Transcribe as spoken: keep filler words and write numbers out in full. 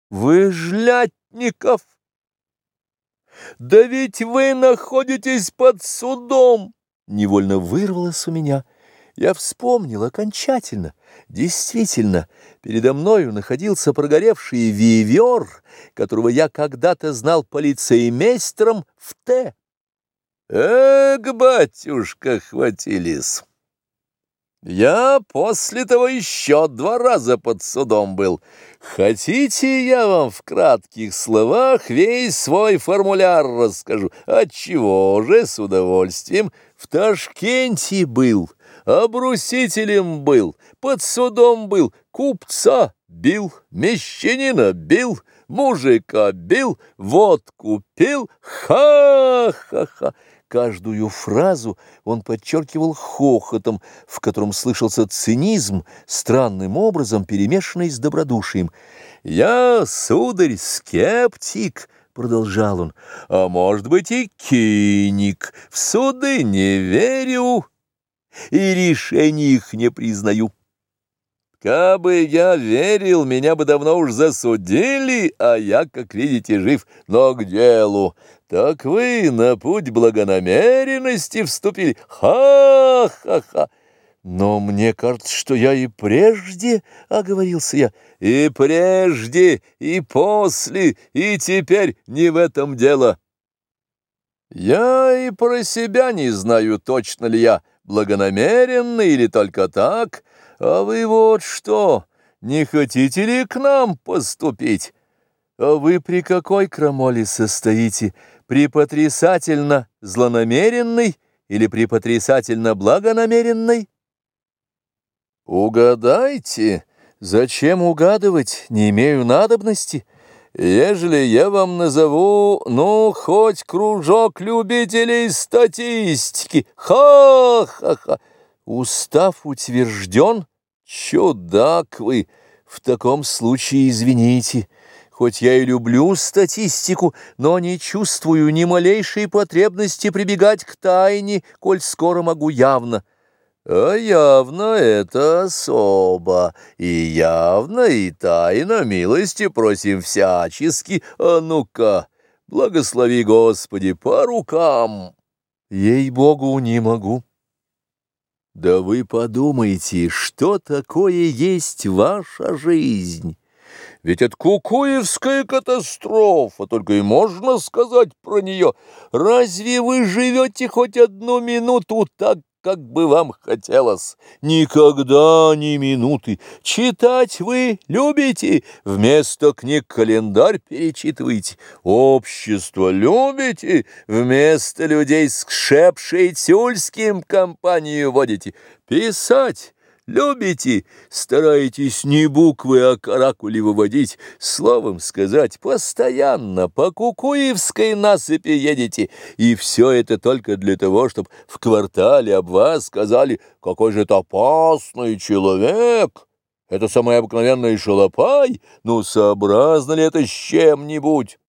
Вы Жлятников? Да ведь вы находитесь под судом!» Невольно вырвалось у меня. Я вспомнил окончательно. Действительно, передо мною находился прогоревший вивер, которого я когда-то знал полицеймейстером в Т. Эх, батюшка, хватились! Я после того еще два раза под судом был. Хотите, я вам в кратких словах весь свой формуляр расскажу? Отчего же, с удовольствием. В Ташкенте был, обрусителем был, под судом был, купца бил, мещанина бил, мужика бил, водку пил. Ха-ха-ха! Каждую фразу он подчеркивал хохотом, в котором слышался цинизм, странным образом перемешанный с добродушием. «Я, сударь, скептик», — продолжал он, — «а может быть и киник, в суды не верю и решений их не признаю. Кабы я верил, меня бы давно уж засудили, а я, как видите, жив, но к делу. Так вы на путь благонамеренности вступили. Ха-ха-ха! Но мне кажется, что я и прежде, — оговорился я, — и прежде, и после, и теперь не в этом дело. Я и про себя не знаю, точно ли я благонамеренный или только так. А вы вот что, не хотите ли к нам поступить? А вы при какой крамоле состоите? При потрясательно злонамеренной или при потрясательно благонамеренной? Угадайте. Зачем угадывать? Не имею надобности. Ежели я вам назову, ну, хоть кружок любителей статистики. Ха-ха-ха! Устав утвержден? Чудак вы! В таком случае извините. Хоть я и люблю статистику, но не чувствую ни малейшей потребности прибегать к тайне, коль скоро могу явно. А явно это особо, и явно, и тайно милости просим всячески. А ну-ка, благослови, Господи, по рукам. Ей-богу, не могу. Да вы подумайте, что такое есть ваша жизнь? Ведь это кукуевская катастрофа, только и можно сказать про нее. Разве вы живете хоть одну минуту так, как бы вам хотелось? Никогда ни минуты. Читать вы любите, вместо книг календарь перечитываете. Общество любите, вместо людей с Кшепшей-Тюльским компанию водите. Писать любите, стараетесь не буквы, а каракули выводить, словом сказать, постоянно по Кукуевской насыпи едете, и все это только для того, чтобы в квартале об вас сказали, какой же это опасный человек, это самый обыкновенный шалопай, ну, сообразно ли это с чем-нибудь?